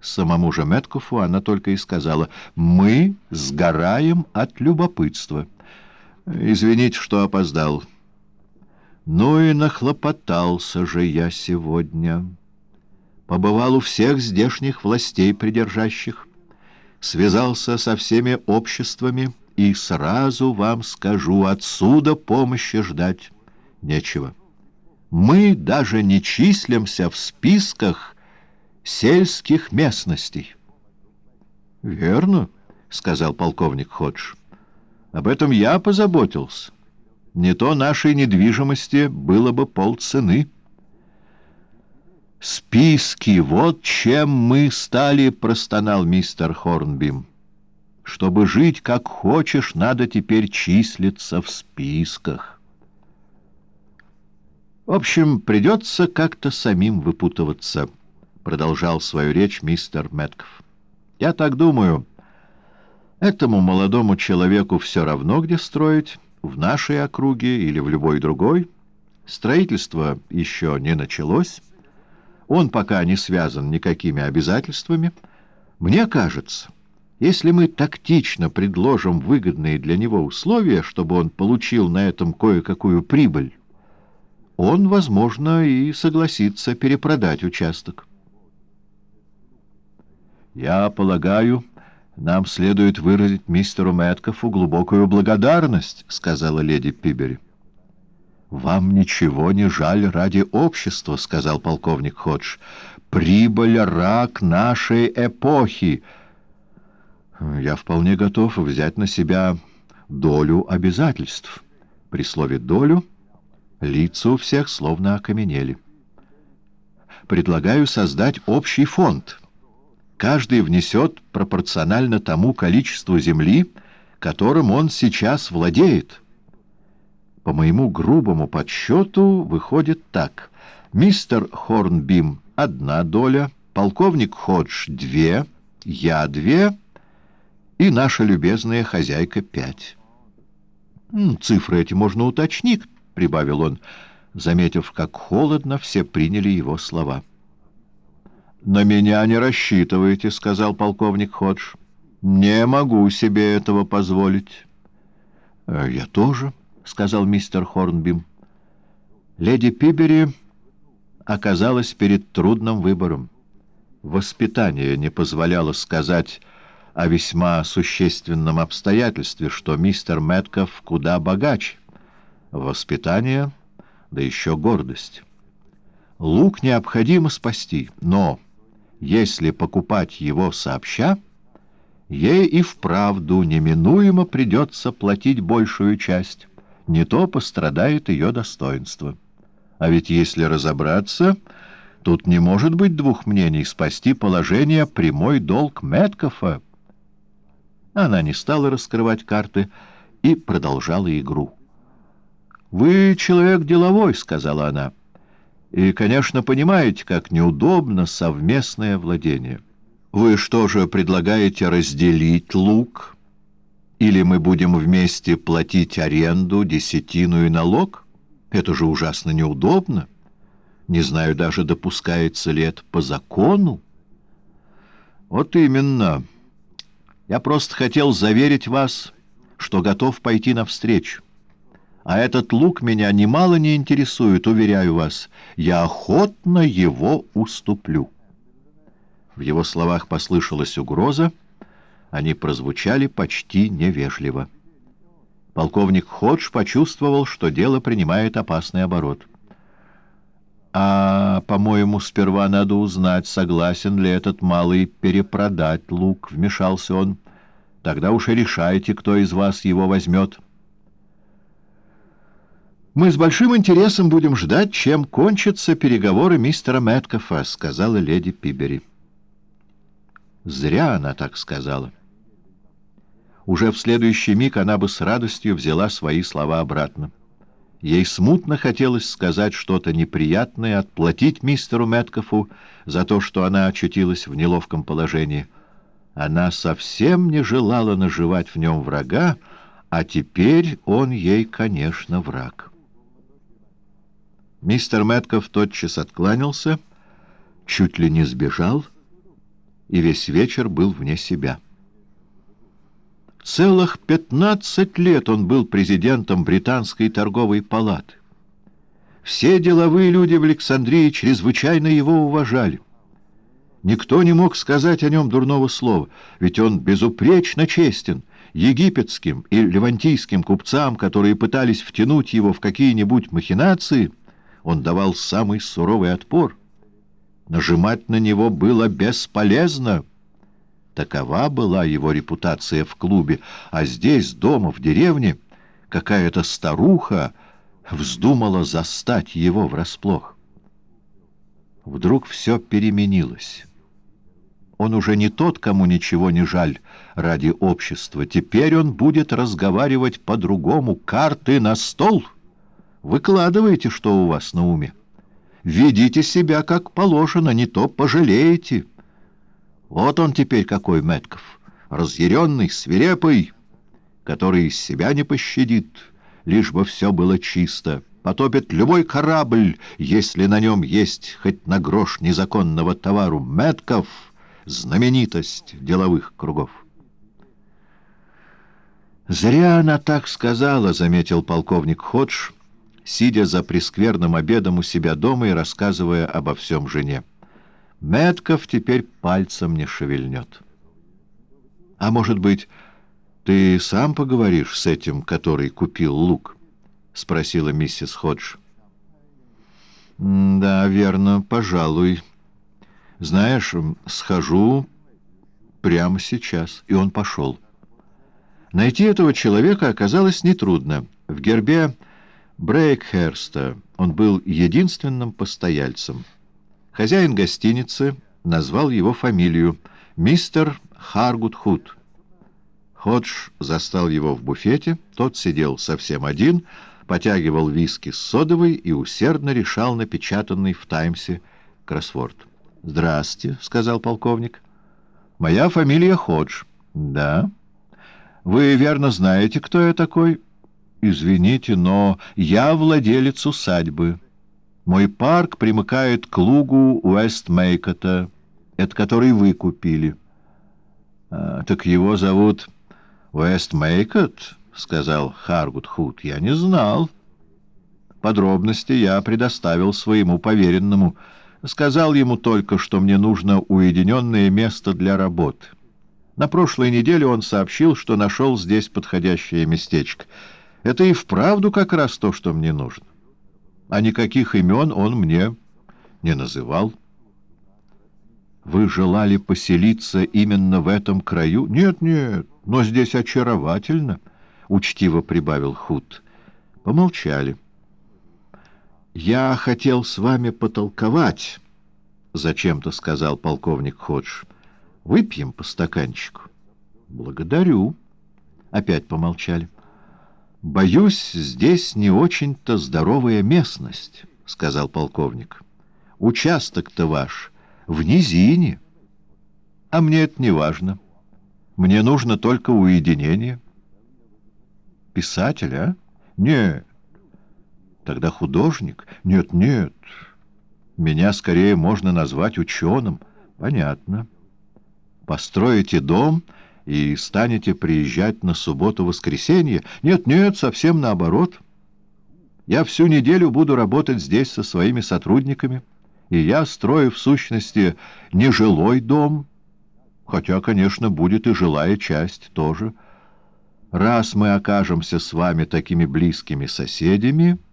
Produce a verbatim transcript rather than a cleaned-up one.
Самому же Мэткофу она только и сказала: «Мы сгораем от любопытства». «Извините, что опоздал». «Ну и нахлопотался же я сегодня. Побывал у всех здешних властей придержащих, связался со всеми обществами, и сразу вам скажу, отсюда помощи ждать нечего. Мы даже не числимся в списках сельских местностей». «Верно», — сказал полковник Ходж. «Об этом я позаботился. Не то нашей недвижимости было бы полцены». «Списки, вот чем мы стали», — простонал мистер Хорнбим. «Чтобы жить как хочешь, надо теперь числиться в списках. В общем, придется как-то самим выпутываться», — продолжал свою речь мистер Мэтков. «Я так думаю, этому молодому человеку все равно, где строить, в нашей округе или в любой другой. Строительство еще не началось. Он пока не связан никакими обязательствами. Мне кажется, если мы тактично предложим выгодные для него условия, чтобы он получил на этом кое-какую прибыль, он, возможно, и согласится перепродать участок». «Я полагаю, нам следует выразить мистеру Мэткофу глубокую благодарность», — сказала леди Пибери. «Вам ничего не жаль ради общества», — сказал полковник Ходж. «Прибыль — рак нашей эпохи». «Я вполне готов взять на себя долю обязательств». При слове «долю» лица у всех словно окаменели. «Предлагаю создать общий фонд. Каждый внесет пропорционально тому количеству земли, которым он сейчас владеет. По моему грубому подсчету выходит так: мистер Хорнбим — одна доля, полковник Ходж — две, я — две, и наша любезная хозяйка — пять. Цифры эти можно уточнить», — прибавил он, заметив, как холодно все приняли его слова. «На меня не рассчитывайте», — сказал полковник Ходж. «Не могу себе этого позволить». «Я тоже», — сказал мистер Хорнбим. Леди Пибери оказалась перед трудным выбором. Воспитание не позволяло сказать о весьма существенном обстоятельстве, что мистер Мэткоф куда богаче. Воспитание, да еще гордость. Лук необходимо спасти, но если покупать его сообща, ей и вправду неминуемо придется платить большую часть, не то пострадает ее достоинство. А ведь если разобраться, тут не может быть двух мнений: спасти положение — прямой долг Мэткофа. Она не стала раскрывать карты и продолжала игру. «Вы человек деловой», — сказала она, — «и, конечно, понимаете, как неудобно совместное владение. Вы что же предлагаете, разделить луг? Или мы будем вместе платить аренду, десятину и налог? Это же ужасно неудобно. Не знаю даже, допускается ли это по закону». «Вот именно. Я просто хотел заверить вас, что готов пойти навстречу. А этот луг меня немало не интересует, уверяю вас. Я охотно его уступлю». В его словах послышалась угроза, они прозвучали почти невежливо. Полковник Ходж почувствовал, что дело принимает опасный оборот. «А, по-моему, сперва надо узнать, согласен ли этот малый перепродать луг», — вмешался он. «Тогда уж и решайте, кто из вас его возьмет». «Мы с большим интересом будем ждать, чем кончатся переговоры мистера Мэткофа», — сказала леди Пибери. Зря она так сказала. Уже в следующий миг она бы с радостью взяла свои слова обратно. Ей смутно хотелось сказать что-то неприятное, отплатить мистеру Мэткофу за то, что она очутилась в неловком положении. Она совсем не желала наживать в нем врага, а теперь он ей, конечно, враг. Мистер Мэткоф тотчас откланялся, чуть ли не сбежал, и весь вечер был вне себя. Целых пятнадцать лет он был президентом Британской торговой палаты. Все деловые люди в Александрии чрезвычайно его уважали. Никто не мог сказать о нем дурного слова, ведь он безупречно честен. Египетским и левантийским купцам, которые пытались втянуть его в какие-нибудь махинации, он давал самый суровый отпор. Нажимать на него было бесполезно. Такова была его репутация в клубе, а здесь, дома, в деревне, какая-то старуха вздумала застать его врасплох. Вдруг все переменилось. Он уже не тот, кому ничего не жаль ради общества. Теперь он будет разговаривать по-другому. Карты на стол. Выкладывайте, что у вас на уме. Ведите себя как положено, не то пожалеете. Вот он теперь какой, Мэтков, разъяренный, свирепый, который из себя не пощадит, лишь бы все было чисто. Потопит любой корабль, если на нем есть хоть на грош незаконного товару. Мэтков — знаменитость деловых кругов. «Зря она так сказала», — заметил полковник Ходж, сидя за прескверным обедом у себя дома и рассказывая обо всем жене. «Мэтков теперь пальцем не шевельнет». «А может быть, ты сам поговоришь с этим, который купил лук?» — спросила миссис Ходж. «Да, верно, пожалуй. Знаешь, схожу прямо сейчас». И он пошел. Найти этого человека оказалось нетрудно. В гербе Брейкхерста он был единственным постояльцем. Хозяин гостиницы назвал его фамилию — мистер Харгут Худ. Ходж застал его в буфете, тот сидел совсем один, потягивал виски с содовой и усердно решал напечатанный в «Таймсе» кроссворд. «Здрасте», — сказал полковник. «Моя фамилия Ходж». «Да? Вы верно знаете, кто я такой?» «Извините, но я владелец усадьбы. Мой парк примыкает к лугу Уэстмейкота, это который вы купили». А, «так его зовут Уэстмейкот?» — сказал Харгут Худ. «Я не знал. Подробности я предоставил своему поверенному. Сказал ему только, что мне нужно уединенное место для работы. На прошлой неделе он сообщил, что нашел здесь подходящее местечко. Это и вправду как раз то, что мне нужно. А никаких имен он мне не называл». «Вы желали поселиться именно в этом краю?» «Нет, нет, но здесь очаровательно», — учтиво прибавил Худ. Помолчали. «Я хотел с вами потолковать», — зачем-то сказал полковник Ходж. «Выпьем по стаканчику». «Благодарю». Опять помолчали. «Боюсь, здесь не очень-то здоровая местность», — сказал полковник. «Участок-то ваш в низине. А мне это не важно. Мне нужно только уединение». «Писатель, а? Нет». «Тогда художник?» «Нет, нет. Меня скорее можно назвать ученым». «Понятно. Построите дом и станете приезжать на субботу-воскресенье?» «Нет, нет, совсем наоборот. Я всю неделю буду работать здесь со своими сотрудниками, и я строю, в сущности, не жилой дом, хотя, конечно, будет и жилая часть тоже. Раз мы окажемся с вами такими близкими соседями,